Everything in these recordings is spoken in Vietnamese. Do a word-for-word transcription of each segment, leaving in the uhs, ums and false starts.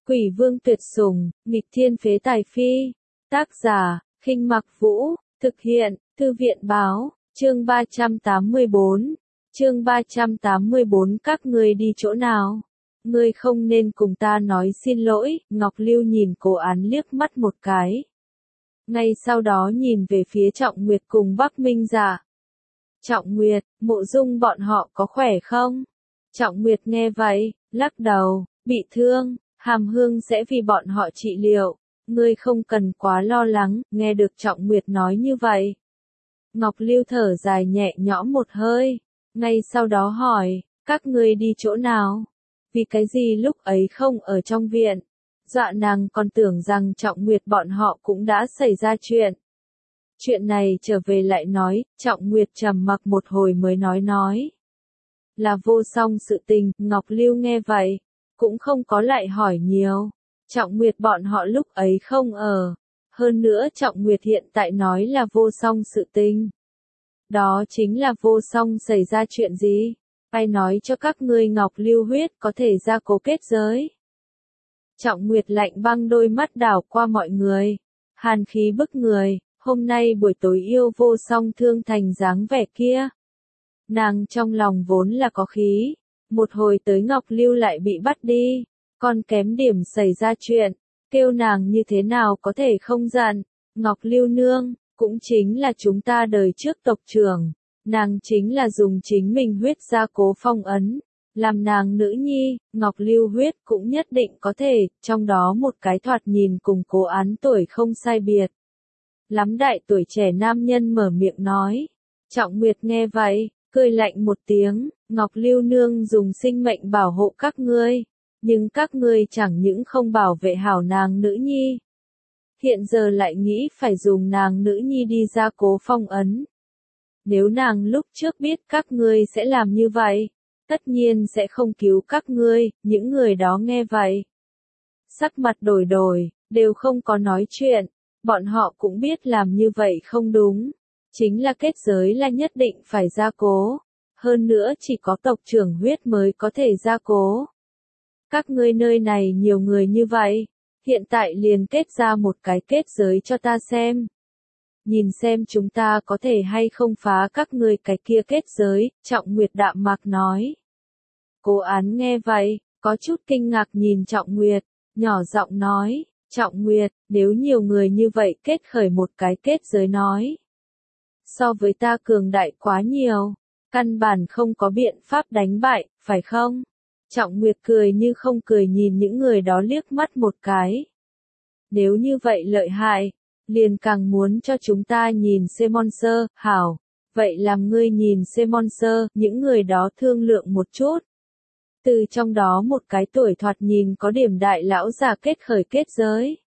Quỷ vương tuyệt sủng, nghịch thiên phế tài phi. Tác giả, Khinh Mặc Vũ, thực hiện, Thư viện báo, chương ba trăm tám mươi bốn. Chương ba trăm tám mươi bốn các ngươi đi chỗ nào? Ngươi không nên cùng ta nói xin lỗi, Ngọc Lưu nhìn Cố Án liếc mắt một cái. Ngay sau đó nhìn về phía Trọng Nguyệt cùng Bắc Minh Dạ. Trọng Nguyệt, Mộ Dung bọn họ có khỏe không? Trọng Nguyệt nghe vậy, lắc đầu, bị thương, Hàm Hương sẽ vì bọn họ trị liệu. Ngươi không cần quá lo lắng, nghe được Trọng Nguyệt nói như vậy. Ngọc Lưu thở dài nhẹ nhõm một hơi, ngay sau đó hỏi, các ngươi đi chỗ nào? Vì cái gì lúc ấy không ở trong viện? Dọa nàng còn tưởng rằng Trọng Nguyệt bọn họ cũng đã xảy ra chuyện. Chuyện này trở về lại nói, Trọng Nguyệt trầm mặc một hồi mới nói nói. Là vô song sự tình, Ngọc Lưu nghe vậy, cũng không có lại hỏi nhiều. Trọng Nguyệt bọn họ lúc ấy không ở. Hơn nữa Trọng Nguyệt hiện tại nói là vô song sự tình. Đó chính là vô song xảy ra chuyện gì? Ai nói cho các ngươi Ngọc Lưu huyết có thể ra cố kết giới? Trọng Nguyệt lạnh băng đôi mắt đảo qua mọi người. Hàn khí bức người, hôm nay buổi tối yêu vô song thương thành dáng vẻ kia. Nàng trong lòng vốn là có khí. Một hồi tới Ngọc Lưu lại bị bắt đi. Còn kém điểm xảy ra chuyện. Kêu nàng như thế nào có thể không giận. Ngọc Lưu nương, cũng chính là chúng ta đời trước tộc trưởng. Nàng chính là dùng chính mình huyết ra cố phong ấn. Làm nàng nữ nhi, Ngọc Lưu huyết cũng nhất định có thể, trong đó một cái thoạt nhìn cùng Cố Án tuổi không sai biệt. Lắm đại tuổi trẻ nam nhân mở miệng nói. Trọng Nguyệt nghe vậy, cười lạnh một tiếng, Ngọc Lưu nương dùng sinh mệnh bảo hộ các ngươi, nhưng các ngươi chẳng những không bảo vệ hảo nàng nữ nhi. Hiện giờ lại nghĩ phải dùng nàng nữ nhi đi ra cố phong ấn. Nếu nàng lúc trước biết các ngươi sẽ làm như vậy, tất nhiên sẽ không cứu các ngươi, những người đó nghe vậy. Sắc mặt đổi đổi, đều không có nói chuyện, bọn họ cũng biết làm như vậy không đúng. Chính là kết giới là nhất định phải gia cố, hơn nữa chỉ có tộc trưởng huyết mới có thể gia cố. Các ngươi nơi này nhiều người như vậy, hiện tại liền kết ra một cái kết giới cho ta xem. Nhìn xem chúng ta có thể hay không phá các ngươi cái kia kết giới, Trọng Nguyệt đạm mạc nói. Cố Án nghe vậy, có chút kinh ngạc nhìn Trọng Nguyệt, nhỏ giọng nói, Trọng Nguyệt, nếu nhiều người như vậy kết khởi một cái kết giới nói. So với ta cường đại quá nhiều, căn bản không có biện pháp đánh bại, phải không? Trọng Nguyệt cười như không cười nhìn những người đó liếc mắt một cái. Nếu như vậy lợi hại, liền càng muốn cho chúng ta nhìn Semonser, hảo, vậy làm ngươi nhìn Semonser, những người đó thương lượng một chút. Từ trong đó một cái tuổi thoạt nhìn có điểm đại lão già kết khởi kết giới.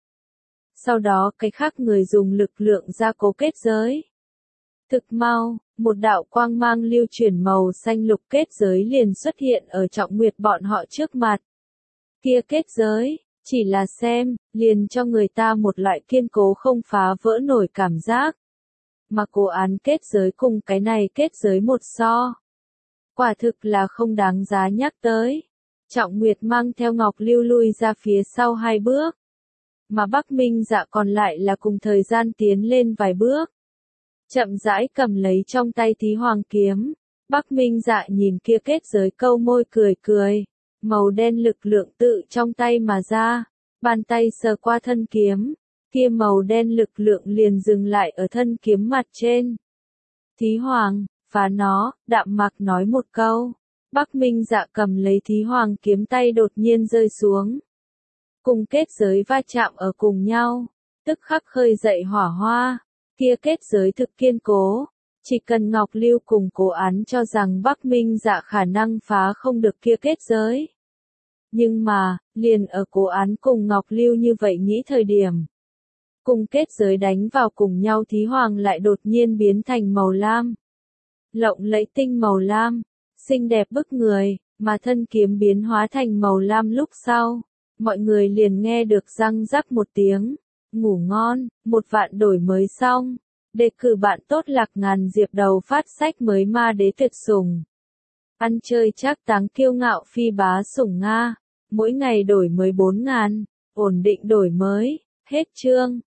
Sau đó cái khác người dùng lực lượng gia cố kết giới. Thực mau, một đạo quang mang lưu chuyển màu xanh lục kết giới liền xuất hiện ở Trọng Nguyệt bọn họ trước mặt. Kia kết giới, chỉ là xem, liền cho người ta một loại kiên cố không phá vỡ nổi cảm giác. Mà Cố Án kết giới cùng cái này kết giới một so. Quả thực là không đáng giá nhắc tới. Trọng Nguyệt mang theo Ngọc Lưu lui ra phía sau hai bước. Mà Bắc Minh Dạ còn lại là cùng thời gian tiến lên vài bước. Chậm rãi cầm lấy trong tay Thí Hoàng kiếm. Bắc Minh Dạ nhìn kia kết giới câu môi cười cười. Màu đen lực lượng tự trong tay mà ra. Bàn tay sờ qua thân kiếm. Kia màu đen lực lượng liền dừng lại ở thân kiếm mặt trên. Thí Hoàng, phá nó, đạm mạc nói một câu. Bắc Minh Dạ cầm lấy Thí Hoàng kiếm tay đột nhiên rơi xuống. Cùng kết giới va chạm ở cùng nhau. Tức khắc khơi dậy hỏa hoa. Kia kết giới thực kiên cố. Chỉ cần Ngọc Lưu cùng Cố Án cho rằng Bắc Minh Dạ khả năng phá không được kia kết giới. Nhưng mà, liền ở Cố Án cùng Ngọc Lưu như vậy nghĩ thời điểm. Cùng kết giới đánh vào cùng nhau Thí Hoàng lại đột nhiên biến thành màu lam. Lộng lẫy tinh màu lam, xinh đẹp bức người, mà thân kiếm biến hóa thành màu lam lúc sau. Mọi người liền nghe được răng rắc một tiếng. Ngủ ngon, một vạn đổi mới xong. Đề cử bạn tốt Lạc Ngàn Diệp đầu phát sách mới ma đế tuyệt sủng. Ăn chơi trác táng kiêu ngạo phi bá sủng Nga. Mỗi ngày đổi mới bốn ngàn, ổn định đổi mới. Hết chương.